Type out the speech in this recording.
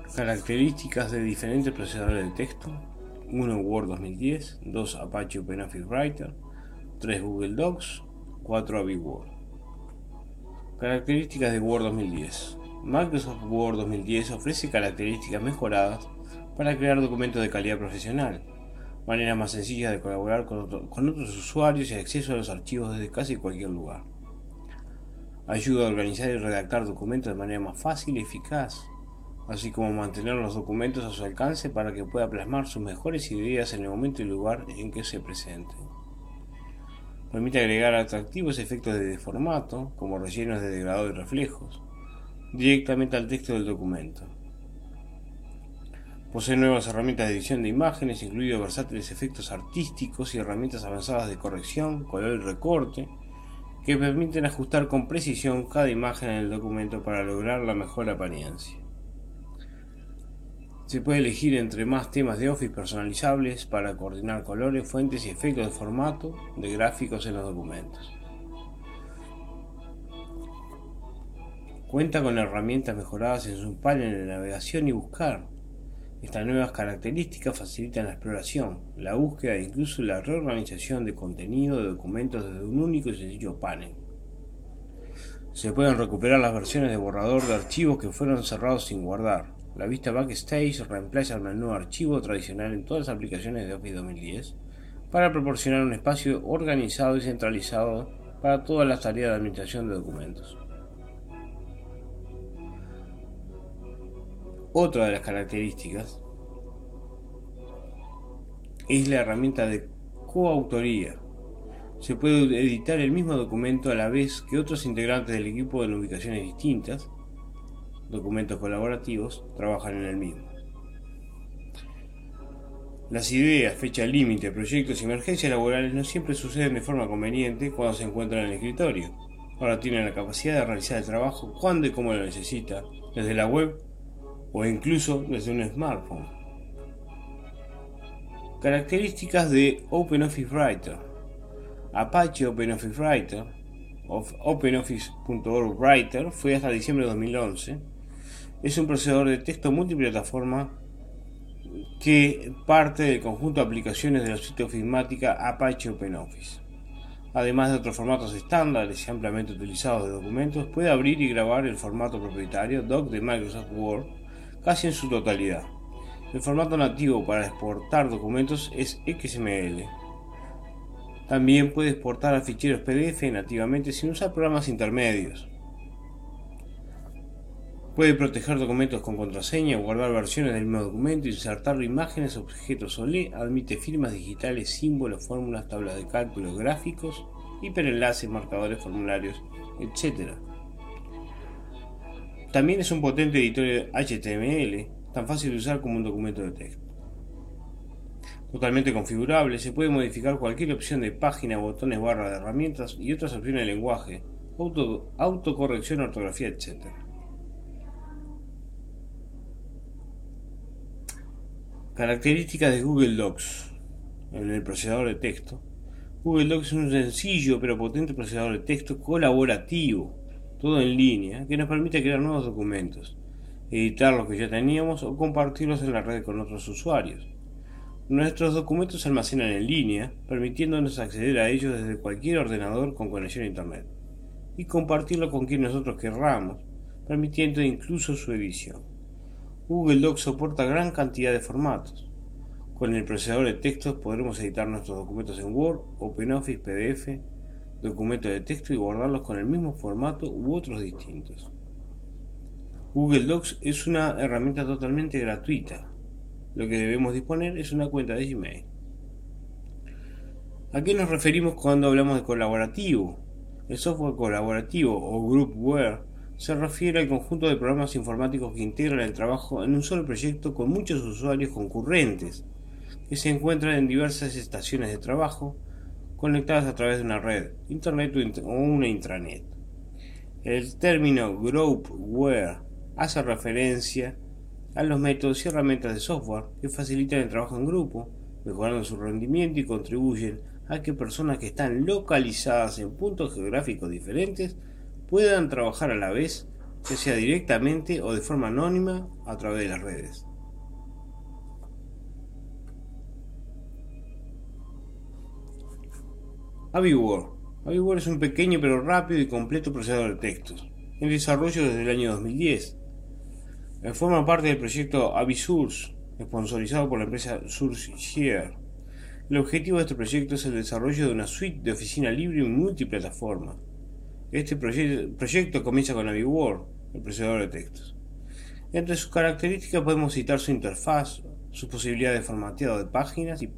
Características de diferentes procesadores de texto: 1 Word 2010, 2 Apache OpenOffice Writer, 3 Google Docs, 4 Avi Word. Características de Word 2010. Microsoft Word 2010 ofrece características mejoradas para crear documentos de calidad profesional, maneras más sencillas de colaborar con otros usuarios y acceso a los archivos desde casi cualquier lugar. Ayuda a organizar y redactar documentos de manera más fácil y eficaz, así como mantener los documentos a su alcance para que pueda plasmar sus mejores ideas en el momento y lugar en que se presenten. Permite agregar atractivos efectos de formato, como rellenos de degradado y reflejos, directamente al texto del documento. Posee nuevas herramientas de edición de imágenes, incluidos versátiles efectos artísticos y herramientas avanzadas de corrección, color y recorte, que permiten ajustar con precisión cada imagen en el documento para lograr la mejor apariencia. Se puede elegir entre más temas de Office personalizables para coordinar colores, fuentes y efectos de formato de gráficos en los documentos. Cuenta con herramientas mejoradas en su panel de navegación y buscar. Estas nuevas características facilitan la exploración, la búsqueda e incluso la reorganización de contenido de documentos desde un único y sencillo panel. Se pueden recuperar las versiones de borrador de archivos que fueron cerrados sin guardar. La vista Backstage reemplaza el menú archivo tradicional en todas las aplicaciones de Office 2010 para proporcionar un espacio organizado y centralizado para todas las tareas de administración de documentos. Otra de las características es la herramienta de coautoría. Se puede editar el mismo documento a la vez que otros integrantes del equipo en ubicaciones distintas. Documentos colaborativos trabajan en el mismo. Las ideas, fecha límite, proyectos y emergencias laborales no siempre suceden de forma conveniente cuando se encuentran en el escritorio. Ahora tienen la capacidad de realizar el trabajo cuando y como lo necesita, desde la web o incluso desde un smartphone. Características de OpenOffice Writer. Apache OpenOffice Writer, OpenOffice.org Writer, fue hasta diciembre de 2011. Es un procesador de texto multiplataforma que parte del conjunto de aplicaciones de la suite ofimática Apache OpenOffice. Además de otros formatos estándares y ampliamente utilizados de documentos, puede abrir y grabar el formato propietario Doc de Microsoft Word casi en su totalidad. El formato nativo para exportar documentos es XML. También puede exportar a ficheros PDF nativamente sin usar programas intermedios. Puede proteger documentos con contraseña, guardar versiones del mismo documento, insertar imágenes, objetos OLE, admite firmas digitales, símbolos, fórmulas, tablas de cálculo, gráficos, hiperenlaces, marcadores, formularios, etc. También es un potente editor HTML, tan fácil de usar como un documento de texto. Totalmente configurable, se puede modificar cualquier opción de página, botones, barra de herramientas y otras opciones de lenguaje, autocorrección, ortografía, etc. Características de Google Docs. En el procesador de texto, Google Docs es un sencillo pero potente procesador de texto colaborativo, todo en línea, que nos permite crear nuevos documentos, editar los que ya teníamos o compartirlos en la red con otros usuarios. Nuestros documentos se almacenan en línea, permitiéndonos acceder a ellos desde cualquier ordenador con conexión a Internet y compartirlo con quien nosotros querramos, permitiendo incluso su edición. Google Docs soporta gran cantidad de formatos. Con el procesador de textos podremos editar nuestros documentos en Word, OpenOffice, PDF, documentos de texto y guardarlos con el mismo formato u otros distintos. Google Docs es una herramienta totalmente gratuita. Lo que debemos disponer es una cuenta de Gmail. ¿A qué nos referimos cuando hablamos de colaborativo? El software colaborativo o groupware se refiere al conjunto de programas informáticos que integran el trabajo en un solo proyecto con muchos usuarios concurrentes que se encuentran en diversas estaciones de trabajo conectadas a través de una red, internet o una intranet. El término groupware hace referencia a los métodos y herramientas de software que facilitan el trabajo en grupo, mejorando su rendimiento y contribuyen a que personas que están localizadas en puntos geográficos diferentes puedan trabajar a la vez ya sea directamente o de forma anónima a través de las redes. AviWord. AviWord es un pequeño pero rápido y completo procesador de textos, en desarrollo desde el año 2010. Forma parte del proyecto AviSource, sponsorizado por la empresa SourceShare. El objetivo de este proyecto es el desarrollo de una suite de oficina libre y multiplataforma. Este proyecto comienza con AviWord, el procesador de textos. Entre sus características podemos citar su interfaz, su posibilidad de formateado de páginas y